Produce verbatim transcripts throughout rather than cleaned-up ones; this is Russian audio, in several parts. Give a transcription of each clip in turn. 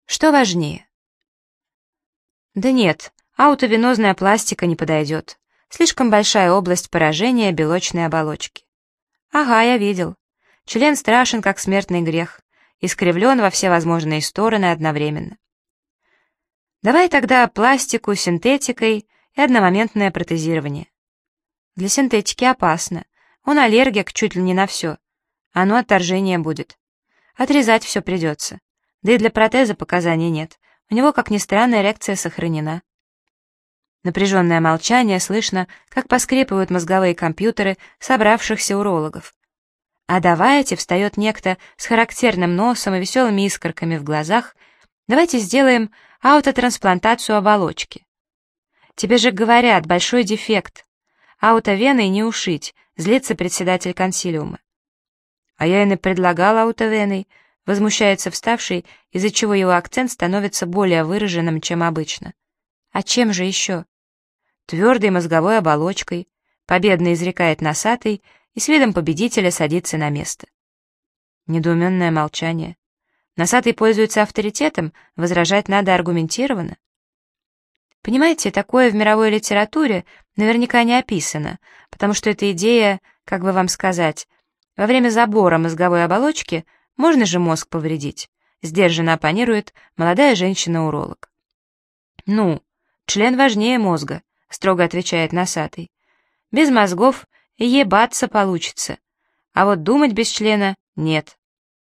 Что важнее? Да нет, аутовенозная пластика не подойдет. Слишком большая область поражения белочной оболочки. Ага, я видел. Член страшен, как смертный грех, искривлен во все возможные стороны одновременно. Давай тогда пластику синтетикой и одномоментное протезирование. Для синтетики опасно. Он аллергик чуть ли не на все. Оно отторжение будет. Отрезать все придется. Да и для протеза показаний нет. У него, как ни странно, эрекция сохранена. Напряженное молчание, слышно, как поскрипывают мозговые компьютеры собравшихся урологов. А давайте, встает некто с характерным носом и веселыми искорками в глазах, давайте сделаем аутотрансплантацию оболочки. Тебе же говорят, большой дефект. Аутовеной не ушить, злится председатель консилиума. А я и не предлагал аутовеной, возмущается вставший, из-за чего его акцент становится более выраженным, чем обычно. А чем же еще? Твердой мозговой оболочкой, победно изрекает носатый и с видом победителя садится на место. Недоуменное молчание. Носатый пользуется авторитетом, возражать надо аргументированно. Понимаете, такое в мировой литературе наверняка не описано, потому что эта идея, как бы вам сказать, во время забора мозговой оболочки можно же мозг повредить, сдержанно оппонирует молодая женщина-уролог. Ну, член важнее мозга, строго отвечает носатый. Без мозгов ебаться получится, а вот думать без члена нет.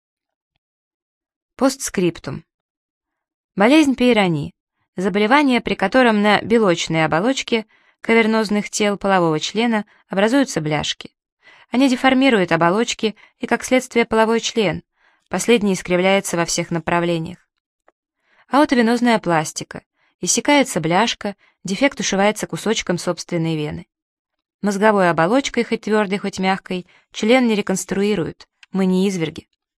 Постскриптум. Болезнь Пейрони. Заболевание, при котором на белочной оболочке кавернозных тел полового члена образуются бляшки. Они деформируют оболочки и, как следствие, половой член. Последний искривляется во всех направлениях. Аутовенозная пластика. Иссякается бляшка, дефект ушивается кусочком собственной вены. Мозговой оболочкой, хоть твердой, хоть мягкой, член не реконструируют. Мы не изверги.